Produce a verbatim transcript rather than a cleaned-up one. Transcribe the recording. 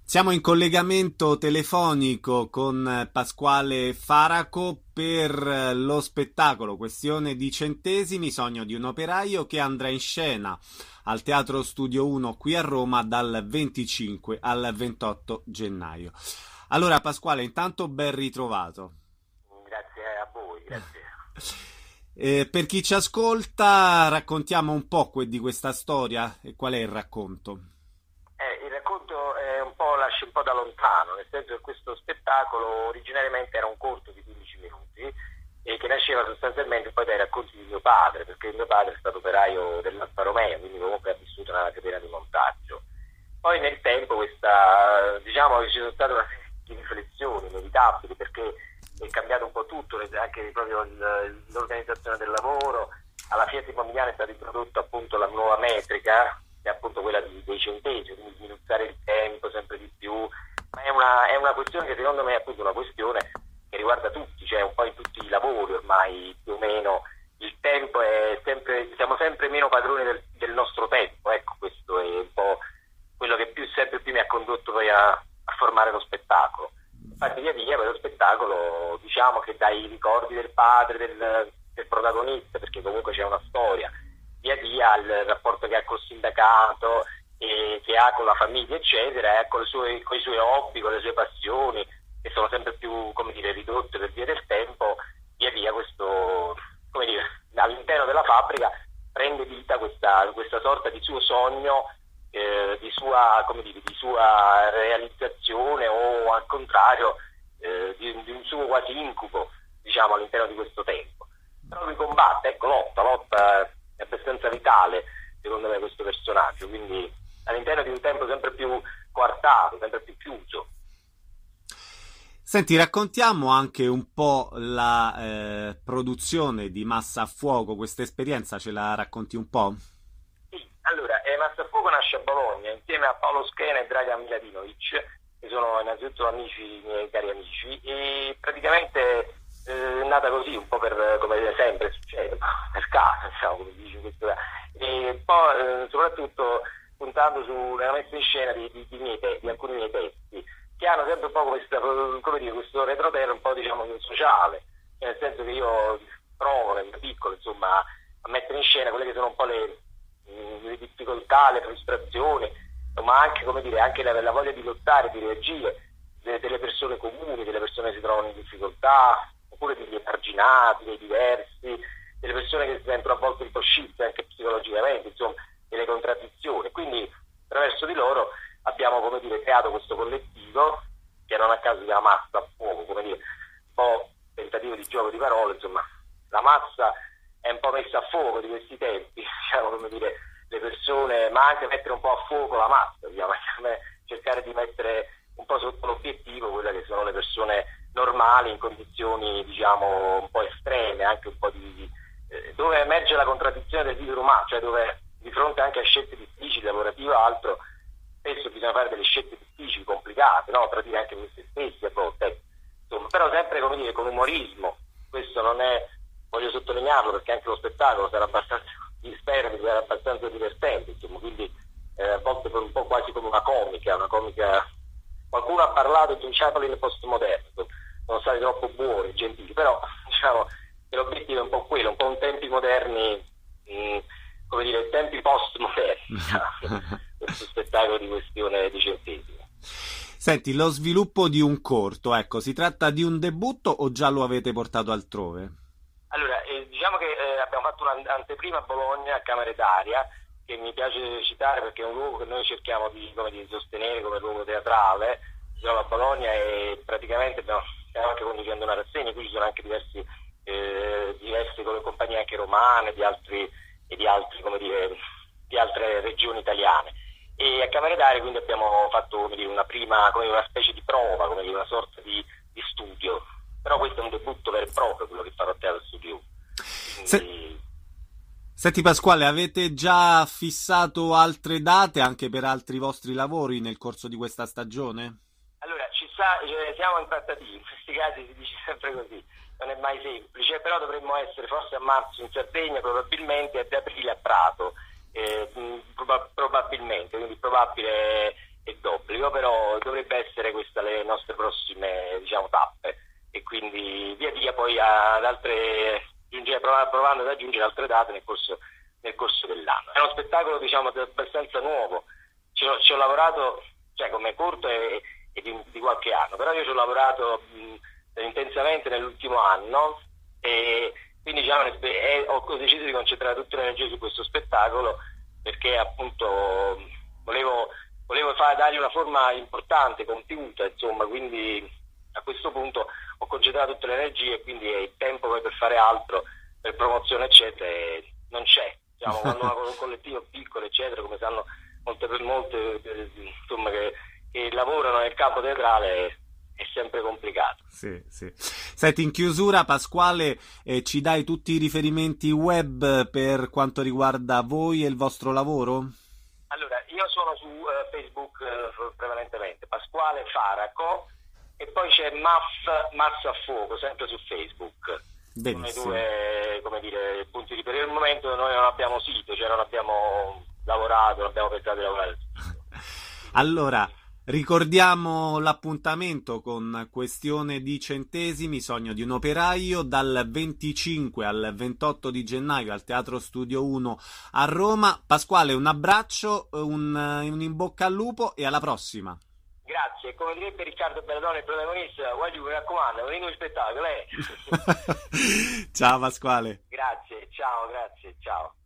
Siamo in collegamento telefonico con Pasquale Faraco per lo spettacolo Questione di centesimi, sogno di un operaio, che andrà in scena al Teatro Studio uno qui a Roma dal venticinque al ventotto gennaio. Allora Pasquale, intanto ben ritrovato. Grazie a voi, grazie. Eh, per chi ci ascolta, raccontiamo un po' que- di questa storia e qual è il racconto. Eh, il racconto è un po' lascia un po' da lontano, nel senso che questo spettacolo originariamente era un corto di quindici minuti e che nasceva sostanzialmente poi dai racconti di mio padre, perché mio padre è stato operaio dell'Alfa Romeo, quindi comunque ha vissuto nella catena di montaggio. Poi nel tempo questa, diciamo che ci sono state una serie di riflessioni inevitabili, perché è cambiato un po' tutto, anche proprio il, l'organizzazione del lavoro. Alla Fiat Pomigliano è stata introdotta appunto la nuova metrica, che è appunto quella di, dei centesimi, quindi sminuzzare il tempo sempre di più, ma è una, è una questione che secondo me è appunto una questione che riguarda tutti, cioè un po' in tutti i lavori ormai più o meno il tempo è sempre, siamo sempre meno padroni del, del nostro tempo, ecco, questo è un po' quello che più sempre più mi ha condotto poi a, a formare lo spettacolo. Infatti via via quello spettacolo, diciamo che dai ricordi del padre, del, del protagonista, perché comunque c'è una storia, via via il rapporto che ha col sindacato, e che ha con la famiglia eccetera, e con, le sue, con i suoi hobby, con le sue passioni, che sono sempre più, come dire, ridotte per via del tempo, via via questo, come dire, all'interno della fabbrica prende vita questa, questa sorta di suo sogno, eh, di sua, come dire, di sua realizzazione, o al contrario eh, di, di un suo quasi incubo, diciamo, all'interno di questo tempo. Però lui combatte, ecco, lotta, lotta, è abbastanza vitale secondo me questo personaggio, quindi all'interno di un tempo sempre più coartato, sempre più chiuso. Senti, raccontiamo anche un po' la eh, produzione di Massa a Fuoco, questa esperienza ce la racconti un po'? Sì, allora, eh, Massa a Fuoco nasce a Bologna insieme a Paolo Schena e Dragan Miladinovic, che sono innanzitutto amici, miei cari amici, e praticamente eh, è nata così, un po' per, come sempre succede, per caso, diciamo, come dice questo, e poi eh, soprattutto puntando sulla messa in scena di, di, di, miei te- di alcuni miei testi, che hanno sempre un po' questa, come dire, questo retroterra un po', diciamo, sociale, nel senso che io provo nel mio piccolo, insomma, a mettere in scena quelle che sono un po' le, le difficoltà, le frustrazioni, ma anche, come dire, anche la, la voglia di lottare, di reagire de, delle persone comuni, delle persone che si trovano in difficoltà, oppure degli emarginati, dei diversi, delle persone che si sentono a volte un po' scisse anche psicologicamente, insomma, delle contraddizioni. Quindi attraverso di loro abbiamo, come dire, creato questo collettivo che non a caso si chiama Massa a Fuoco, come dire, un po' tentativo di gioco di parole, insomma, la massa è un po' messa a fuoco di questi tempi, diciamo, come dire, le persone, ma anche mettere un po' a fuoco la massa, diciamo, cercare di mettere un po' sotto l'obiettivo quelle che sono le persone normali in condizioni, diciamo, un po' estreme, anche un po' di eh, dove emerge la contraddizione del vivere umano, cioè dove di fronte anche a scelte difficili, lavorative o altro, spesso bisogna fare delle scelte difficili, complicate, no? Tradire anche con se stessi a volte, insomma, però sempre, come dire, con umorismo. Questo non è, voglio sottolinearlo, perché anche lo spettacolo sarà abbastanza, spero che sarà abbastanza divertente, insomma, quindi eh, a volte per un po' quasi come una comica, una comica. Qualcuno ha parlato di un Chaplin postmoderno, sono stati troppo buoni, gentili, però diciamo che l'obiettivo è un po' quello, un po' in tempi moderni, mh, come dire, tempi postmoderni, diciamo, questo spettacolo di Questione di centesimi. Senti, lo sviluppo di un corto, ecco, si tratta di un debutto o già lo avete portato altrove? Allora, eh, diciamo che eh, abbiamo fatto un'anteprima a Bologna, a Camere d'Aria, che mi piace citare perché è un luogo che noi cerchiamo di, come dire, sostenere come luogo teatrale. Siamo a Bologna e praticamente abbiamo, stiamo anche conducendo una rassegna, qui ci sono anche diversi, eh, diverse compagnie anche romane, di altri, e di altri, come dire, di altre regioni italiane. E a Camere d'Aria quindi abbiamo fatto, come dire, una prima, come una specie di prova, come dire, una sorta di, di studio. Però questo è un debutto vero e proprio, quello che farò a Teatro Studio. Quindi... Se... Senti Pasquale, avete già fissato altre date anche per altri vostri lavori nel corso di questa stagione? Allora, ci sta, cioè, siamo in trattativa, in questi casi si dice sempre così, non è mai semplice, però dovremmo essere forse a marzo in Sardegna, probabilmente ad aprile a Prato, eh, prob- probabilmente, quindi probabile è d'obbligo, però dovrebbe essere questa le nostre prossime, diciamo, tappe, e quindi via via poi ad altre, provando ad aggiungere altre date nel corso, nel corso dell'anno. È uno spettacolo, diciamo, abbastanza nuovo, ci ho, ci ho lavorato, cioè come corto e, e di, di qualche anno, però io ci ho lavorato mh, intensamente nell'ultimo anno, e quindi diciamo, e ho deciso di concentrare tutte le energie su questo spettacolo, perché appunto volevo, volevo fare, dargli una forma importante, compiuta, insomma, quindi a questo punto ho concentrato tutte le energie, e quindi il tempo poi per fare altro, per promozione eccetera, non c'è. Diciamo, quando un collettivo piccolo eccetera, come sanno molte, molte insomma, che, che lavorano nel campo teatrale, è sempre complicato. Sì, sì. Senti, in chiusura, Pasquale, eh, ci dai tutti i riferimenti web per quanto riguarda voi e il vostro lavoro? Allora, io sono su uh, Facebook uh, prevalentemente, Pasquale Faraco, e poi c'è M A F Massa a Fuoco, sempre su Facebook. Benissimo. Sono i due, come dire, punti di per il momento noi non abbiamo sito, cioè non abbiamo lavorato, non abbiamo pensato di lavorare. Allora, ricordiamo l'appuntamento con Questione di Centesimi, Sogno di un operaio, dal venticinque al ventotto di gennaio al Teatro Studio uno a Roma. Pasquale, un abbraccio, un, un in bocca al lupo e alla prossima. Grazie, come direbbe Riccardo Belladonna, il protagonista, guardi, mi raccomando, venite in spettacolo, eh? Ciao Pasquale. Grazie, ciao, grazie, ciao.